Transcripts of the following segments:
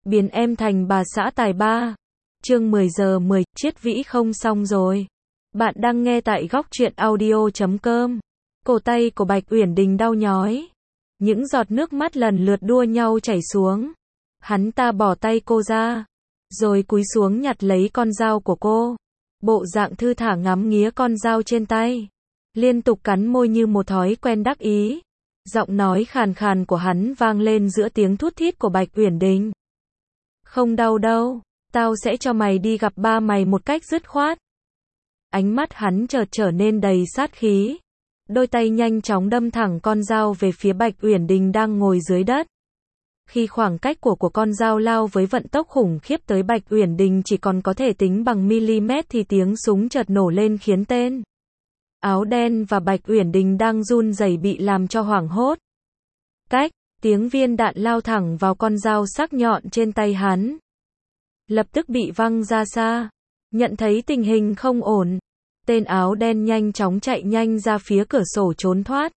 biến em thành bà xã tài ba. Chương 10 giờ 10, Triết Vĩ không xong rồi. Bạn đang nghe tại góc truyện audio.com. Cổ tay của Bạch Uyển Đình đau nhói. Những giọt nước mắt lần lượt đua nhau chảy xuống. Hắn ta bỏ tay cô ra, rồi cúi xuống nhặt lấy con dao của cô. Bộ dạng thư thả ngắm nghía con dao trên tay, liên tục cắn môi như một thói quen đắc ý. Giọng nói khàn khàn của hắn vang lên giữa tiếng thút thít của Bạch Uyển Đình. Không đau đâu, tao sẽ cho mày đi gặp ba mày một cách dứt khoát. Ánh mắt hắn chợt trở nên đầy sát khí. Đôi tay nhanh chóng đâm thẳng con dao về phía Bạch Uyển Đình đang ngồi dưới đất. Khi khoảng cách của con dao lao với vận tốc khủng khiếp tới Bạch Uyển Đình chỉ còn có thể tính bằng mm thì tiếng súng chợt nổ lên khiến tên áo đen và Bạch Uyển Đình đang run rẩy bị làm cho hoảng hốt. Cách, tiếng viên đạn lao thẳng vào con dao sắc nhọn trên tay hắn. Lập tức bị văng ra xa. Nhận thấy tình hình không ổn, tên áo đen nhanh chóng chạy nhanh ra phía cửa sổ trốn thoát.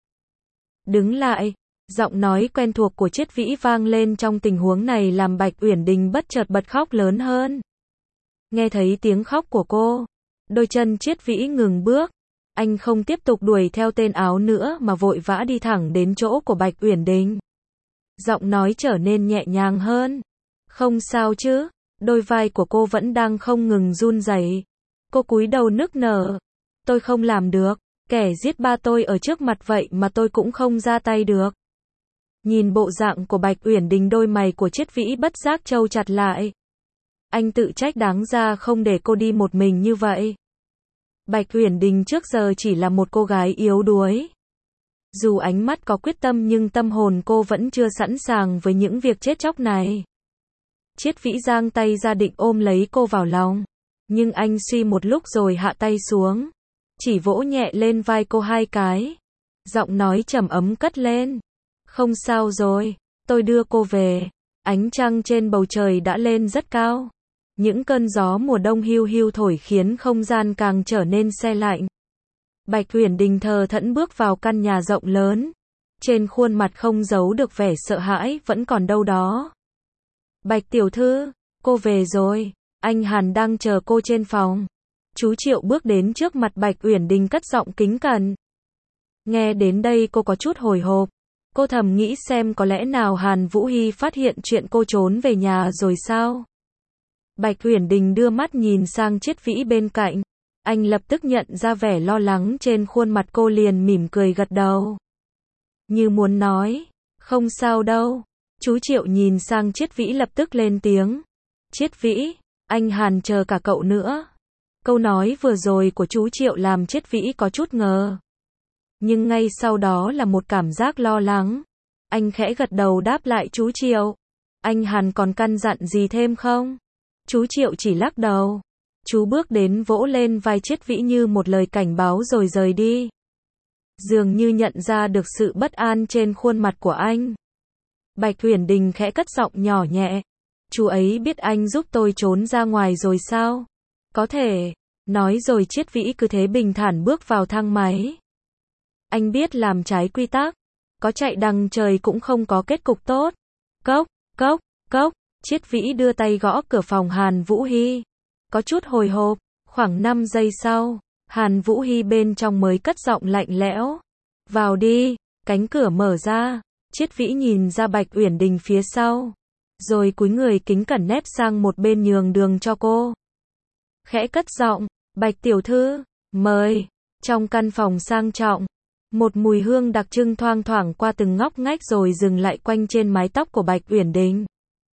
Đứng lại, giọng nói quen thuộc của Triết Vĩ vang lên trong tình huống này làm Bạch Uyển Đình bất chợt bật khóc lớn hơn. Nghe thấy tiếng khóc của cô, đôi chân Triết Vĩ ngừng bước. Anh không tiếp tục đuổi theo tên áo nữa mà vội vã đi thẳng đến chỗ của Bạch Uyển Đình. Giọng nói trở nên nhẹ nhàng hơn. Không sao chứ? Đôi vai của cô vẫn đang không ngừng run rẩy. Cô cúi đầu nức nở. Tôi không làm được. Kẻ giết ba tôi ở trước mặt vậy mà tôi cũng không ra tay được. Nhìn bộ dạng của Bạch Uyển Đình, đôi mày của Triết Vĩ bất giác trâu chặt lại. Anh tự trách đáng ra không để cô đi một mình như vậy. Bạch Uyển Đình trước giờ chỉ là một cô gái yếu đuối. Dù ánh mắt có quyết tâm nhưng tâm hồn cô vẫn chưa sẵn sàng với những việc chết chóc này. Triết Vĩ giang tay ra định ôm lấy cô vào lòng. Nhưng anh suy một lúc rồi hạ tay xuống. Chỉ vỗ nhẹ lên vai cô 2 cái. Giọng nói trầm ấm cất lên. Không sao rồi, tôi đưa cô về. Ánh trăng trên bầu trời đã lên rất cao. Những cơn gió mùa đông hiu hiu thổi khiến không gian càng trở nên se lạnh. Bạch Uyển Đình thờ thẫn bước vào căn nhà rộng lớn. Trên khuôn mặt không giấu được vẻ sợ hãi vẫn còn đâu đó. Bạch tiểu thư, cô về rồi. Anh Hàn đang chờ cô trên phòng. Chú Triệu bước đến trước mặt Bạch Uyển Đình cất giọng kính cẩn. Nghe đến đây cô có chút hồi hộp. Cô thầm nghĩ xem có lẽ nào Hàn Vũ Hy phát hiện chuyện cô trốn về nhà rồi sao? Bạch Uyển Đình đưa mắt nhìn sang Triết Vĩ bên cạnh. Anh lập tức nhận ra vẻ lo lắng trên khuôn mặt cô, liền mỉm cười gật đầu. Như muốn nói, không sao đâu. Chú Triệu nhìn sang Triết Vĩ lập tức lên tiếng. Triết Vĩ, anh Hàn chờ cả cậu nữa. Câu nói vừa rồi của chú Triệu làm Triết Vĩ có chút ngờ. Nhưng ngay sau đó là một cảm giác lo lắng. Anh khẽ gật đầu đáp lại chú Triệu. Anh Hàn còn căn dặn gì thêm không? Chú Triệu chỉ lắc đầu. Chú bước đến vỗ lên vai Triết Vĩ như một lời cảnh báo rồi rời đi. Dường như nhận ra được sự bất an trên khuôn mặt của anh. Bạch Uyển Đình khẽ cất giọng nhỏ nhẹ. Chú ấy biết anh giúp tôi trốn ra ngoài rồi sao? Có thể. Nói rồi Triết Vĩ cứ thế bình thản bước vào thang máy. Anh biết làm trái quy tắc. Có chạy đằng trời cũng không có kết cục tốt. Cốc, cốc, cốc. Triết Vĩ đưa tay gõ cửa phòng Hàn Vũ Hy. Có chút hồi hộp. Khoảng 5 giây sau, Hàn Vũ Hy bên trong mới cất giọng lạnh lẽo. Vào đi. Cánh cửa mở ra. Triết Vĩ nhìn ra Bạch Uyển Đình phía sau. Rồi cúi người kính cẩn nép sang một bên nhường đường cho cô. Khẽ cất giọng. Bạch tiểu thư, mời. Trong căn phòng sang trọng, một mùi hương đặc trưng thoang thoảng qua từng ngóc ngách rồi dừng lại quanh trên mái tóc của Bạch Uyển Đình.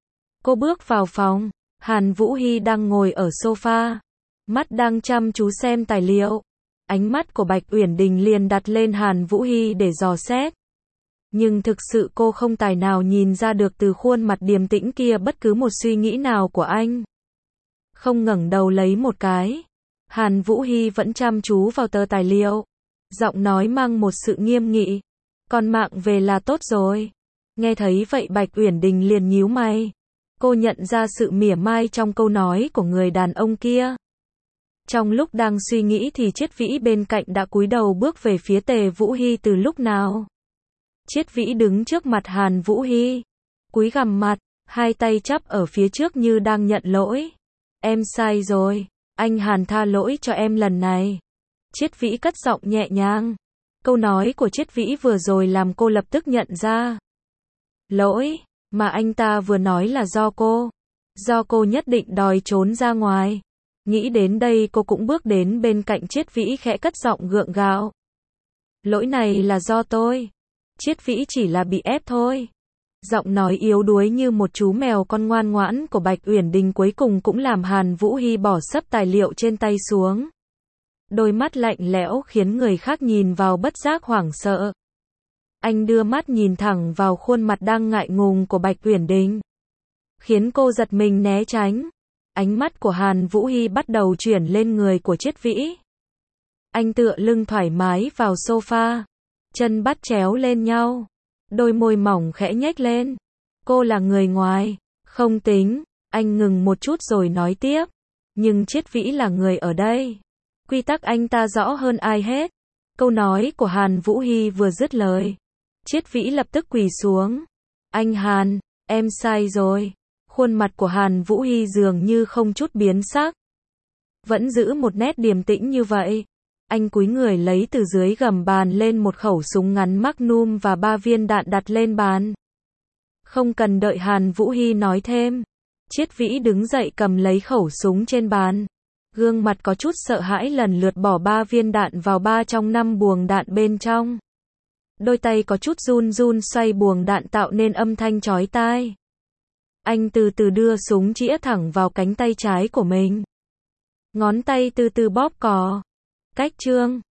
Cô bước vào phòng. Hàn Vũ Hy đang ngồi ở sofa. Mắt đang chăm chú xem tài liệu. Ánh mắt của Bạch Uyển Đình liền đặt lên Hàn Vũ Hy để dò xét. Nhưng thực sự cô không tài nào nhìn ra được từ khuôn mặt điềm tĩnh kia bất cứ một suy nghĩ nào của anh. Không ngẩng đầu lấy một cái. Hàn Vũ Hy vẫn chăm chú vào tờ tài liệu. Giọng nói mang một sự nghiêm nghị. Con mạng về là tốt rồi. Nghe thấy vậy Bạch Uyển Đình liền nhíu mày. Cô nhận ra sự mỉa mai trong câu nói của người đàn ông kia. Trong lúc đang suy nghĩ thì Triết Vĩ bên cạnh đã cúi đầu bước về phía Tề Vũ Hy từ lúc nào. Triết Vĩ đứng trước mặt Hàn Vũ Hy. Cúi gằm mặt, hai tay chắp ở phía trước như đang nhận lỗi. Em sai rồi, anh Hàn tha lỗi cho em lần này. Triết Vĩ cất giọng nhẹ nhàng. Câu nói của Triết Vĩ vừa rồi làm cô lập tức nhận ra. Lỗi, mà anh ta vừa nói là do cô. Do cô nhất định đòi trốn ra ngoài. Nghĩ đến đây cô cũng bước đến bên cạnh Triết Vĩ khẽ cất giọng gượng gạo. Lỗi này là do tôi. Triết Vĩ chỉ là bị ép thôi. Giọng nói yếu đuối như một chú mèo con ngoan ngoãn của Bạch Uyển Đình cuối cùng cũng làm Hàn Vũ Hy bỏ sấp tài liệu trên tay xuống. Đôi mắt lạnh lẽo khiến người khác nhìn vào bất giác hoảng sợ. Anh đưa mắt nhìn thẳng vào khuôn mặt đang ngại ngùng của Bạch Uyển Đình, khiến cô giật mình né tránh. Ánh mắt của Hàn Vũ Hy bắt đầu chuyển lên người của Triết Vĩ. Anh tựa lưng thoải mái vào sofa, chân bắt chéo lên nhau, đôi môi mỏng khẽ nhếch lên. Cô là người ngoài, không tính. Anh ngừng một chút rồi nói tiếp. Nhưng Triết Vĩ là người ở đây. Quy tắc anh ta rõ hơn ai hết. Câu nói của Hàn Vũ Hy vừa dứt lời, Triết Vĩ lập tức quỳ xuống. Anh Hàn, em sai rồi. Khuôn mặt của Hàn Vũ Hy dường như không chút biến sắc. Vẫn giữ một nét điềm tĩnh như vậy. Anh cúi người lấy từ dưới gầm bàn lên một khẩu súng ngắn Magnum và 3 viên đạn đặt lên bàn. Không cần đợi Hàn Vũ Hy nói thêm, Triết Vĩ đứng dậy cầm lấy khẩu súng trên bàn. Gương mặt có chút sợ hãi lần lượt bỏ 3 viên đạn vào 3 trong 5 buồng đạn bên trong. Đôi tay có chút run run xoay buồng đạn tạo nên âm thanh chói tai. Anh từ từ đưa súng chĩa thẳng vào cánh tay trái của mình. Ngón tay từ từ bóp cò. Cách chương